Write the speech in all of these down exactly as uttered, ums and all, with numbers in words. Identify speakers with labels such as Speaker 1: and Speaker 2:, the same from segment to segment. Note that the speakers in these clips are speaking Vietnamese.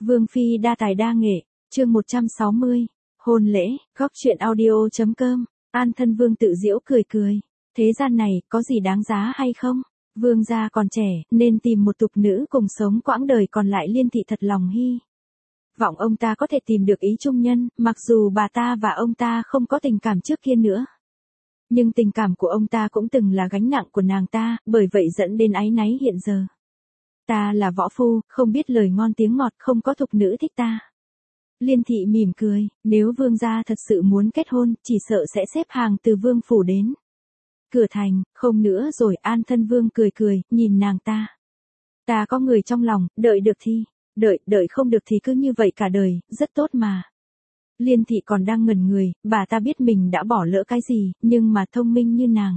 Speaker 1: Vương phi đa tài đa nghệ, chương một trăm sáu mươi, hôn lễ, góc truyện audio.com, An Thân Vương tự giễu cười cười. Thế gian này, có gì đáng giá hay không? Vương gia còn trẻ, nên tìm một tục nữ cùng sống quãng đời còn lại. Liên thị thật lòng hy vọng ông ta có thể tìm được ý chung nhân, mặc dù bà ta và ông ta không có tình cảm trước kia nữa. Nhưng tình cảm của ông ta cũng từng là gánh nặng của nàng ta, bởi vậy dẫn đến áy náy hiện giờ. Ta là võ phu, không biết lời ngon tiếng ngọt, không có thục nữ thích ta. Liên thị mỉm cười, nếu vương gia thật sự muốn kết hôn, chỉ sợ sẽ xếp hàng từ vương phủ đến cửa thành, không nữa rồi. An Thân Vương cười cười, nhìn nàng ta. Ta có người trong lòng, đợi được thì, đợi, đợi không được thì cứ như vậy cả đời, rất tốt mà. Liên thị còn đang ngẩn người, bà ta biết mình đã bỏ lỡ cái gì, nhưng mà thông minh như nàng.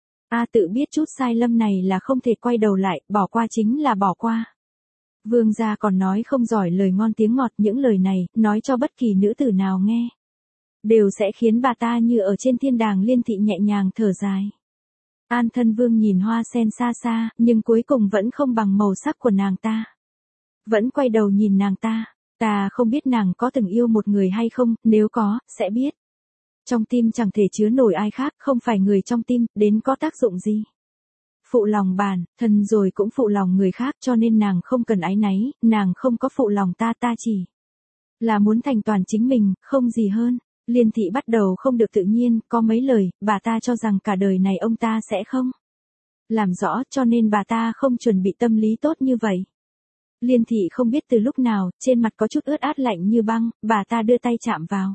Speaker 1: A tự biết chút sai lầm này là không thể quay đầu lại, bỏ qua chính là bỏ qua. Vương gia còn nói không giỏi lời ngon tiếng ngọt, những lời này, nói cho bất kỳ nữ tử nào nghe, đều sẽ khiến bà ta như ở trên thiên đàng. Liên thị nhẹ nhàng thở dài. An Thân Vương nhìn hoa sen xa xa, nhưng cuối cùng vẫn không bằng màu sắc của nàng ta. Vẫn quay đầu nhìn nàng ta. Ta không biết nàng có từng yêu một người hay không, nếu có, sẽ biết. Trong tim chẳng thể chứa nổi ai khác, không phải người trong tim, đến có tác dụng gì. Phụ lòng bản thân rồi cũng phụ lòng người khác, cho nên nàng không cần áy náy, nàng không có phụ lòng ta, ta chỉ là muốn thành toàn chính mình, không gì hơn. Liên thị bắt đầu không được tự nhiên, có mấy lời, bà ta cho rằng cả đời này ông ta sẽ không làm rõ, cho nên bà ta không chuẩn bị tâm lý tốt như vậy. Liên thị không biết từ lúc nào, trên mặt có chút ướt át lạnh như băng, bà ta đưa tay chạm vào.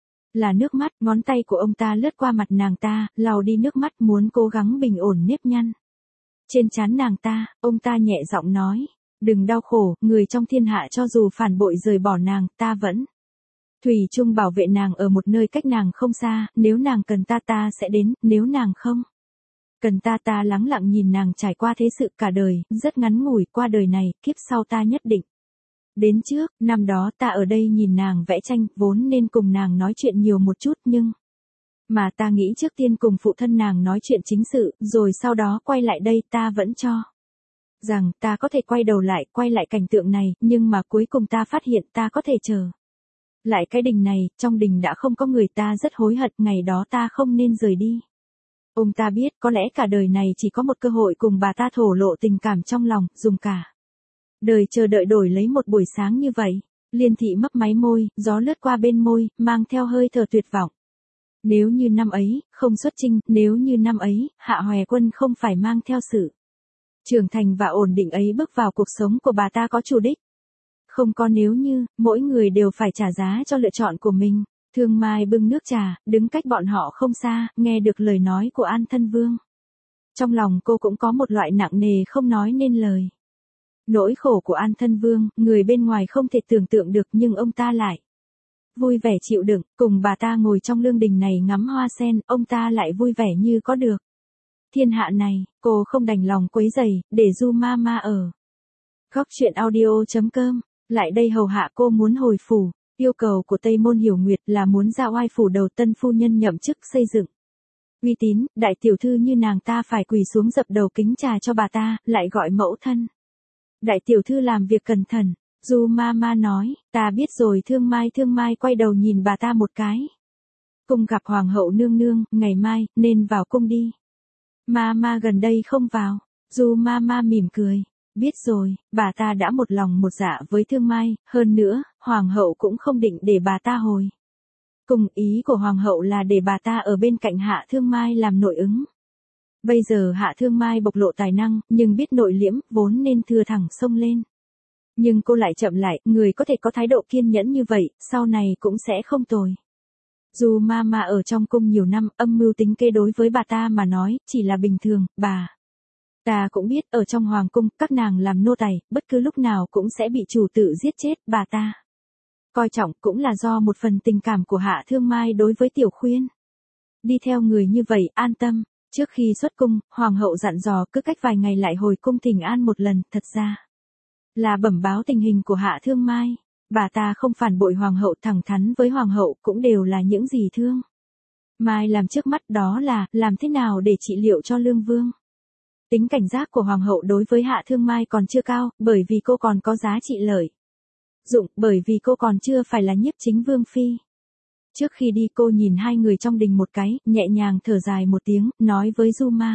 Speaker 1: Là nước mắt, ngón tay của ông ta lướt qua mặt nàng ta, lau đi nước mắt, muốn cố gắng bình ổn nếp nhăn trên trán nàng ta. Ông ta nhẹ giọng nói, đừng đau khổ, người trong thiên hạ cho dù phản bội rời bỏ nàng, ta vẫn thủy chung bảo vệ nàng ở một nơi cách nàng không xa. Nếu nàng cần ta, ta sẽ đến, nếu nàng không cần ta, ta lắng lặng nhìn nàng trải qua thế sự cả đời, rất ngắn ngủi. Qua đời này, kiếp sau ta nhất định đến trước. Năm đó ta ở đây nhìn nàng vẽ tranh, vốn nên cùng nàng nói chuyện nhiều một chút, nhưng mà ta nghĩ trước tiên cùng phụ thân nàng nói chuyện chính sự, rồi sau đó quay lại đây. Ta vẫn cho rằng ta có thể quay đầu lại, quay lại cảnh tượng này, nhưng mà cuối cùng ta phát hiện ta có thể chờ lại cái đình này. Trong đình đã không có người, ta rất hối hận, ngày đó ta không nên rời đi. Ông ta biết, có lẽ cả đời này chỉ có một cơ hội cùng bà ta thổ lộ tình cảm trong lòng, dùng cả đời chờ đợi đổi lấy một buổi sáng như vậy. Liên thị mấp máy môi, gió lướt qua bên môi, mang theo hơi thở tuyệt vọng. Nếu như năm ấy, không xuất chinh, nếu như năm ấy, Hạ Hoè Quân không phải mang theo sự trưởng thành và ổn định ấy bước vào cuộc sống của bà ta có chủ đích. Không có nếu như, mỗi người đều phải trả giá cho lựa chọn của mình. Thương Mai bưng nước trà, đứng cách bọn họ không xa, nghe được lời nói của An Thân Vương. Trong lòng cô cũng có một loại nặng nề không nói nên lời. Nỗi khổ của An Thân Vương, người bên ngoài không thể tưởng tượng được, nhưng ông ta lại vui vẻ chịu đựng, cùng bà ta ngồi trong lương đình này ngắm hoa sen, ông ta lại vui vẻ như có được thiên hạ này. Cô không đành lòng quấy rầy, để Du Ma Ma ở góc truyện audio.com lại đây hầu hạ cô. Muốn hồi phủ. Yêu cầu của Tây Môn Hiểu Nguyệt là muốn ra oai phủ đầu tân phu nhân nhậm chức, xây dựng uy tín. Đại tiểu thư như nàng ta phải quỳ xuống dập đầu kính trà cho bà ta, lại gọi mẫu thân đại tiểu thư làm việc cẩn thận. Du Ma Ma nói, ta biết rồi. Thương Mai Thương Mai quay đầu nhìn bà ta một cái. Cung gặp hoàng hậu nương nương, ngày mai nên vào cung đi. Ma Ma gần đây không vào. Du Ma Ma mỉm cười. Biết rồi. Bà ta đã một lòng một dạ với Thương Mai, hơn nữa, hoàng hậu cũng không định để bà ta hồi cùng. Ý của hoàng hậu là để bà ta ở bên cạnh Hạ Thương Mai làm nội ứng. Bây giờ Hạ Thương Mai bộc lộ tài năng, nhưng biết nội liễm, vốn nên thừa thẳng xông lên. Nhưng cô lại chậm lại, người có thể có thái độ kiên nhẫn như vậy, sau này cũng sẽ không tồi. Dù Ma Ma ở trong cung nhiều năm, âm mưu tính kế đối với bà ta mà nói, chỉ là bình thường. Bà ta cũng biết, ở trong hoàng cung, các nàng làm nô tài, bất cứ lúc nào cũng sẽ bị chủ tử giết chết. Bà ta coi trọng cũng là do một phần tình cảm của Hạ Thương Mai đối với Tiểu Khuyên. Đi theo người như vậy, an tâm. Trước khi xuất cung, hoàng hậu dặn dò cứ cách vài ngày lại hồi cung thỉnh an một lần, thật ra là bẩm báo tình hình của Hạ Thương Mai. Bà ta không phản bội hoàng hậu, thẳng thắn với hoàng hậu, cũng đều là những gì Thương Mai làm trước mắt, đó là làm thế nào để trị liệu cho Lương Vương. Tính cảnh giác của hoàng hậu đối với Hạ Thương Mai còn chưa cao, bởi vì cô còn có giá trị lợi dụng, bởi vì cô còn chưa phải là Nhiếp Chính Vương phi. Trước khi đi cô nhìn hai người trong đình một cái, nhẹ nhàng thở dài một tiếng, nói với Du Ma.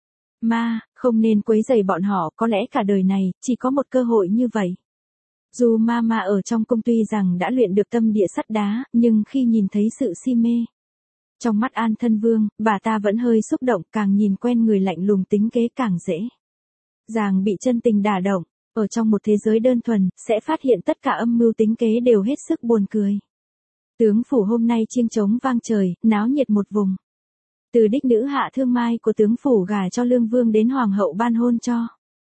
Speaker 1: Ma, không nên quấy rầy bọn họ, có lẽ cả đời này, chỉ có một cơ hội như vậy. Du Ma Ma ở trong cung tuy rằng đã luyện được tâm địa sắt đá, nhưng khi nhìn thấy sự si mê trong mắt An Thân Vương, bà ta vẫn hơi xúc động, càng nhìn quen người lạnh lùng tính kế càng dễ dàng bị chân tình đả động. Ở trong một thế giới đơn thuần, sẽ phát hiện tất cả âm mưu tính kế đều hết sức buồn cười. Tướng phủ hôm nay chiêng trống vang trời, náo nhiệt một vùng. Từ đích nữ Hạ Thương Mai của tướng phủ gả cho Lương Vương đến hoàng hậu ban hôn cho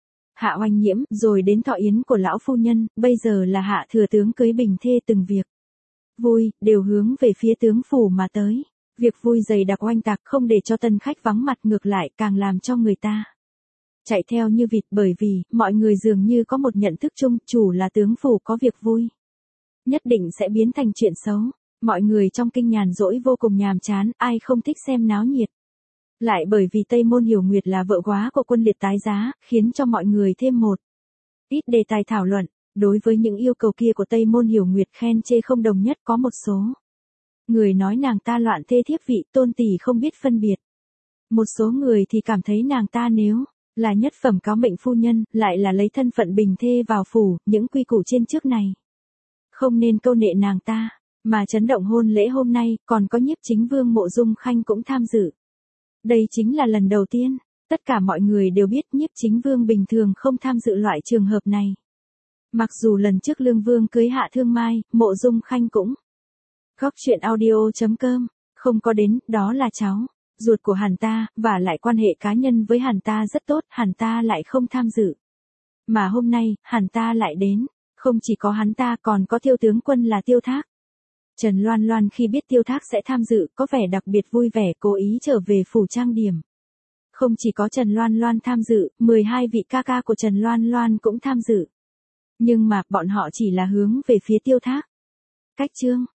Speaker 1: Hạ Oanh Nhiễm, rồi đến thọ yến của lão phu nhân, bây giờ là Hạ thừa tướng cưới bình thê, từng việc vui đều hướng về phía tướng phủ mà tới. Việc vui dày đặc oanh tạc không để cho tân khách vắng mặt, ngược lại càng làm cho người ta chạy theo như vịt, bởi vì mọi người dường như có một nhận thức chung, chủ là tướng phủ có việc vui nhất định sẽ biến thành chuyện xấu. Mọi người trong kinh nhàn rỗi vô cùng nhàm chán, ai không thích xem náo nhiệt. Lại bởi vì Tây Môn Hiểu Nguyệt là vợ góa của quân liệt tái giá, khiến cho mọi người thêm một ít đề tài thảo luận. Đối với những yêu cầu kia của Tây Môn Hiểu Nguyệt khen chê không đồng nhất, có một số người nói nàng ta loạn thê thiếp vị, tôn tỷ không biết phân biệt. Một số người thì cảm thấy nàng ta nếu là nhất phẩm cáo mệnh phu nhân, lại là lấy thân phận bình thê vào phủ, những quy củ trên trước này không nên câu nệ nàng ta. Mà chấn động hôn lễ hôm nay, còn có Nhiếp Chính Vương Mộ Dung Khanh cũng tham dự. Đây chính là lần đầu tiên, tất cả mọi người đều biết Nhiếp Chính Vương bình thường không tham dự loại trường hợp này. Mặc dù lần trước Lương Vương cưới Hạ Thương Mai, Mộ Dung Khanh cũng Góc truyện audio chấm com không có đến, đó là cháu ruột của hắn ta, và lại quan hệ cá nhân với hắn ta rất tốt, hắn ta lại không tham dự. Mà hôm nay, hắn ta lại đến, không chỉ có hắn ta còn có Tiêu tướng quân là Tiêu Thác. Trần Loan Loan khi biết Tiêu Thác sẽ tham dự, có vẻ đặc biệt vui vẻ, cố ý trở về phủ trang điểm. Không chỉ có Trần Loan Loan tham dự, mười hai vị ca ca của Trần Loan Loan cũng tham dự. Nhưng mà, bọn họ chỉ là hướng về phía Tiêu Thác. Cách chương